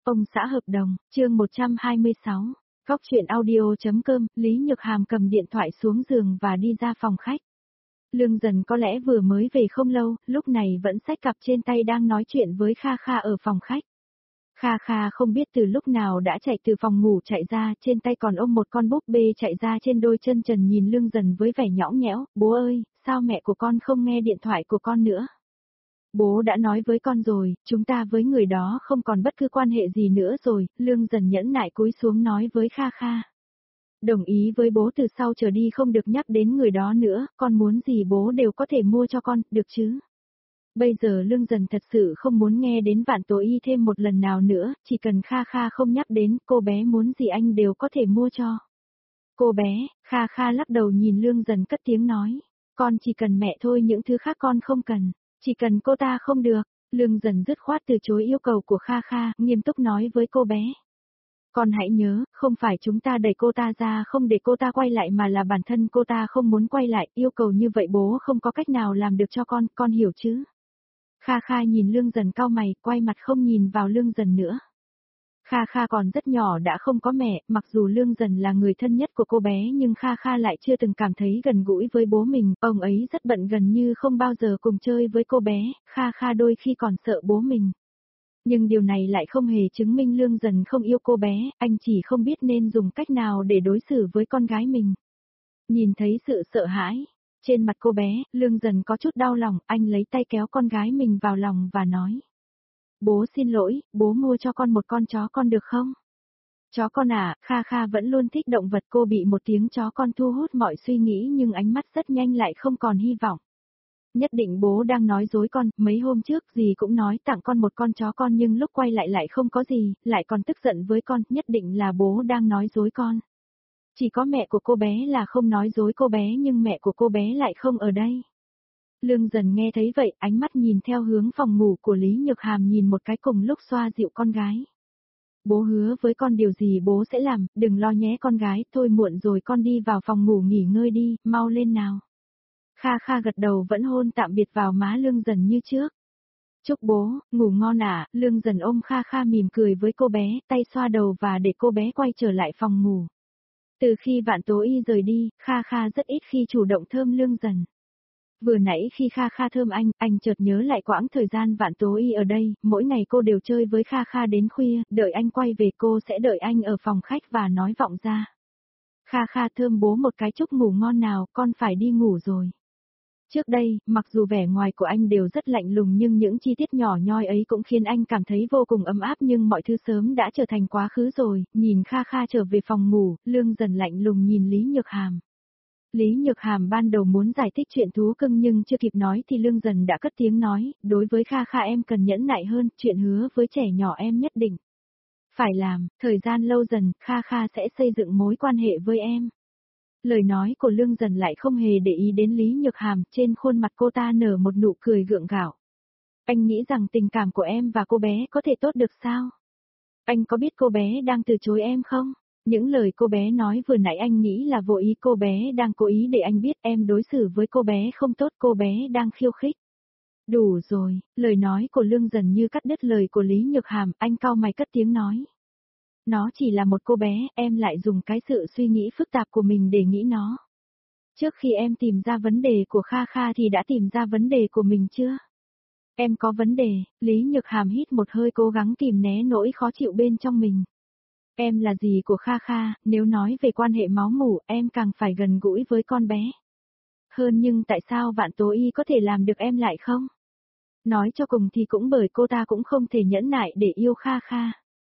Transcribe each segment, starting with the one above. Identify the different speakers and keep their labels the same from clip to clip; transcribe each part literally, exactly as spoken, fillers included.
Speaker 1: Ông xã hợp đồng, chương một trăm hai mươi sáu. Góc chuyện audio.com, Lý Nhược Hàm cầm điện thoại xuống giường và đi ra phòng khách. Lương Dần có lẽ vừa mới về không lâu, lúc này vẫn xách cặp trên tay đang nói chuyện với Kha Kha ở phòng khách. Kha Kha không biết từ lúc nào đã chạy từ phòng ngủ chạy ra, trên tay còn ôm một con búp bê chạy ra trên đôi chân trần nhìn Lương Dần với vẻ nhõng nhẽo, bố ơi, sao mẹ của con không nghe điện thoại của con nữa? Bố đã nói với con rồi, chúng ta với người đó không còn bất cứ quan hệ gì nữa rồi, Lương Dần nhẫn nại cúi xuống nói với Kha Kha. Đồng ý với bố từ sau trở đi không được nhắc đến người đó nữa, con muốn gì bố đều có thể mua cho con, được chứ? Bây giờ Lương Dần thật sự không muốn nghe đến Vạn Tố Y thêm một lần nào nữa, chỉ cần Kha Kha không nhắc đến, cô bé muốn gì anh đều có thể mua cho. Cô bé, Kha Kha lắc đầu nhìn Lương Dần cất tiếng nói, con chỉ cần mẹ thôi, những thứ khác con không cần. Chỉ cần cô ta không được, Lương Dần dứt khoát từ chối yêu cầu của Kha Kha, nghiêm túc nói với cô bé. Con hãy nhớ, không phải chúng ta đẩy cô ta ra không để cô ta quay lại mà là bản thân cô ta không muốn quay lại, yêu cầu như vậy bố không có cách nào làm được cho con, con hiểu chứ? Kha Kha nhìn Lương Dần cau mày, quay mặt không nhìn vào Lương Dần nữa. Kha Kha còn rất nhỏ đã không có mẹ, mặc dù Lương Dần là người thân nhất của cô bé nhưng Kha Kha lại chưa từng cảm thấy gần gũi với bố mình, ông ấy rất bận gần như không bao giờ cùng chơi với cô bé, Kha Kha đôi khi còn sợ bố mình. Nhưng điều này lại không hề chứng minh Lương Dần không yêu cô bé, anh chỉ không biết nên dùng cách nào để đối xử với con gái mình. Nhìn thấy sự sợ hãi trên mặt cô bé, Lương Dần có chút đau lòng, anh lấy tay kéo con gái mình vào lòng và nói. Bố xin lỗi, bố mua cho con một con chó con được không? Chó con à, Kha Kha vẫn luôn thích động vật, cô bị một tiếng chó con thu hút mọi suy nghĩ nhưng ánh mắt rất nhanh lại không còn hy vọng. Nhất định bố đang nói dối con, mấy hôm trước gì cũng nói tặng con một con chó con nhưng lúc quay lại lại không có gì, lại còn tức giận với con, nhất định là bố đang nói dối con. Chỉ có mẹ của cô bé là không nói dối cô bé nhưng mẹ của cô bé lại không ở đây. Lương Dần nghe thấy vậy, ánh mắt nhìn theo hướng phòng ngủ của Lý Nhược Hàm nhìn một cái cùng lúc xoa dịu con gái. Bố hứa với con điều gì bố sẽ làm, đừng lo nhé con gái, thôi muộn rồi con đi vào phòng ngủ nghỉ ngơi đi, mau lên nào. Kha Kha gật đầu vẫn hôn tạm biệt vào má Lương Dần như trước. Chúc bố, ngủ ngon ạ, à, Lương Dần ôm Kha Kha mỉm cười với cô bé, tay xoa đầu và để cô bé quay trở lại phòng ngủ. Từ khi Vạn Tố Y rời đi, Kha Kha rất ít khi chủ động thơm Lương Dần. Vừa nãy khi Kha Kha thơm anh, anh chợt nhớ lại quãng thời gian Vạn Tố Y ở đây, mỗi ngày cô đều chơi với Kha Kha đến khuya, đợi anh quay về cô sẽ đợi anh ở phòng khách và nói vọng ra. Kha Kha thơm bố một cái chúc ngủ ngon nào, con phải đi ngủ rồi. Trước đây, mặc dù vẻ ngoài của anh đều rất lạnh lùng nhưng những chi tiết nhỏ nhoi ấy cũng khiến anh cảm thấy vô cùng ấm áp nhưng mọi thứ sớm đã trở thành quá khứ rồi, nhìn Kha Kha trở về phòng ngủ, Lương Dần lạnh lùng nhìn Lý Nhược Hàm. Lý Nhược Hàm ban đầu muốn giải thích chuyện thú cưng nhưng chưa kịp nói thì Lương Dần đã cất tiếng nói, đối với Kha Kha em cần nhẫn nại hơn, chuyện hứa với trẻ nhỏ em nhất định phải làm, thời gian lâu dần, Kha Kha sẽ xây dựng mối quan hệ với em. Lời nói của Lương Dần lại không hề để ý đến Lý Nhược Hàm, trên khuôn mặt cô ta nở một nụ cười gượng gạo. Anh nghĩ rằng tình cảm của em và cô bé có thể tốt được sao? Anh có biết cô bé đang từ chối em không? Những lời cô bé nói vừa nãy anh nghĩ là vô ý, cô bé đang cố ý để anh biết em đối xử với cô bé không tốt, cô bé đang khiêu khích. Đủ rồi, lời nói của Lương Dần như cắt đứt lời của Lý Nhược Hàm, anh cau mày cất tiếng nói. Nó chỉ là một cô bé, em lại dùng cái sự suy nghĩ phức tạp của mình để nghĩ nó. Trước khi em tìm ra vấn đề của Kha Kha thì đã tìm ra vấn đề của mình chưa? Em có vấn đề, Lý Nhược Hàm hít một hơi cố gắng kìm né nỗi khó chịu bên trong mình. Em là gì của Kha Kha, nếu nói về quan hệ máu mủ em càng phải gần gũi với con bé. Hơn nhưng tại sao Vạn Tố Y có thể làm được em lại không? Nói cho cùng thì cũng bởi cô ta cũng không thể nhẫn nại để yêu Kha Kha.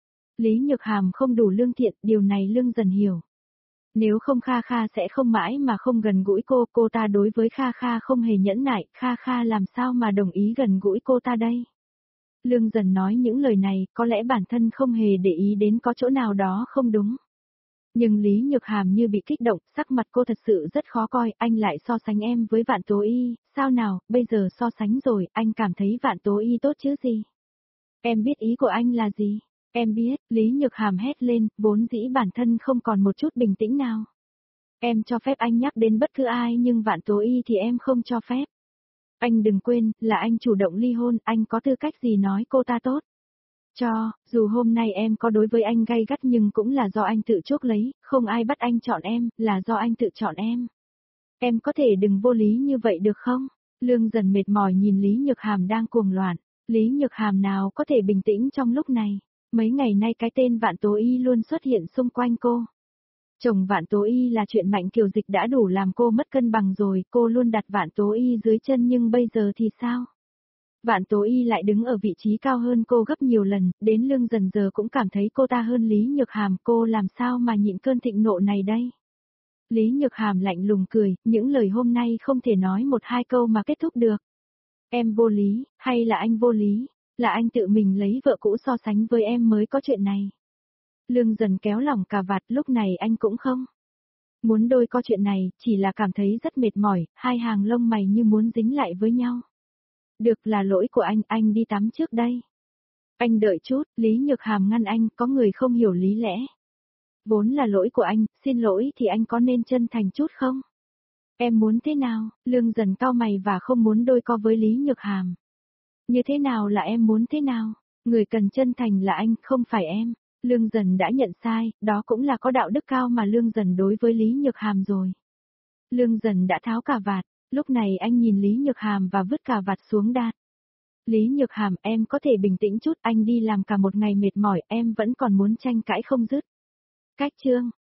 Speaker 1: Lý Nhược Hàm không đủ lương thiện, điều này Lương Dần hiểu. Nếu không Kha Kha sẽ không mãi mà không gần gũi cô, cô ta đối với Kha Kha không hề nhẫn nại, Kha Kha làm sao mà đồng ý gần gũi cô ta đây? Lương Dần nói những lời này, có lẽ bản thân không hề để ý đến có chỗ nào đó không đúng. Nhưng Lý Nhược Hàm như bị kích động, sắc mặt cô thật sự rất khó coi, anh lại so sánh em với Vạn Tố Y, sao nào, bây giờ so sánh rồi, anh cảm thấy Vạn Tố Y tốt chứ gì? Em biết ý của anh là gì? Em biết, Lý Nhược Hàm hét lên, vốn dĩ bản thân không còn một chút bình tĩnh nào. Em cho phép anh nhắc đến bất cứ ai nhưng Vạn Tố Y thì em không cho phép. Anh đừng quên, là anh chủ động ly hôn, anh có tư cách gì nói cô ta tốt. Cho, dù hôm nay em có đối với anh gay gắt nhưng cũng là do anh tự chuốc lấy, không ai bắt anh chọn em, là do anh tự chọn em. Em có thể đừng vô lý như vậy được không? Lương Dần mệt mỏi nhìn Lý Nhược Hàm đang cuồng loạn. Lý Nhược Hàm nào có thể bình tĩnh trong lúc này. Mấy ngày nay cái tên Vạn Tố Y luôn xuất hiện xung quanh cô. Chồng Vạn Tố Y là chuyện Mạnh Kiều Dịch đã đủ làm cô mất cân bằng rồi, cô luôn đặt Vạn Tố Y dưới chân nhưng bây giờ thì sao? Vạn Tố Y lại đứng ở vị trí cao hơn cô gấp nhiều lần, đến Lương Dần giờ cũng cảm thấy cô ta hơn Lý Nhược Hàm, cô làm sao mà nhịn cơn thịnh nộ này đây? Lý Nhược Hàm lạnh lùng cười, những lời hôm nay không thể nói một hai câu mà kết thúc được. Em vô lý, hay là anh vô lý, là anh tự mình lấy vợ cũ so sánh với em mới có chuyện này. Lương Dần kéo lỏng cà vạt, lúc này anh cũng không muốn đôi co chuyện này, chỉ là cảm thấy rất mệt mỏi, hai hàng lông mày như muốn dính lại với nhau. Được, là lỗi của anh, anh đi tắm trước đây. Anh đợi chút, Lý Nhược Hàm ngăn anh, có người không hiểu lý lẽ. Vốn là lỗi của anh, xin lỗi thì anh có nên chân thành chút không? Em muốn thế nào? Lương Dần cau mày và không muốn đôi co với Lý Nhược Hàm. Như thế nào là em muốn thế nào? Người cần chân thành là anh, không phải em. Lương Dần đã nhận sai, đó cũng là có đạo đức cao mà Lương Dần đối với Lý Nhược Hàm rồi. Lương Dần đã tháo cà vạt, lúc này anh nhìn Lý Nhược Hàm và vứt cà vạt xuống đát. Lý Nhược Hàm, em có thể bình tĩnh chút, anh đi làm cả một ngày mệt mỏi, em vẫn còn muốn tranh cãi không dứt. Cách chương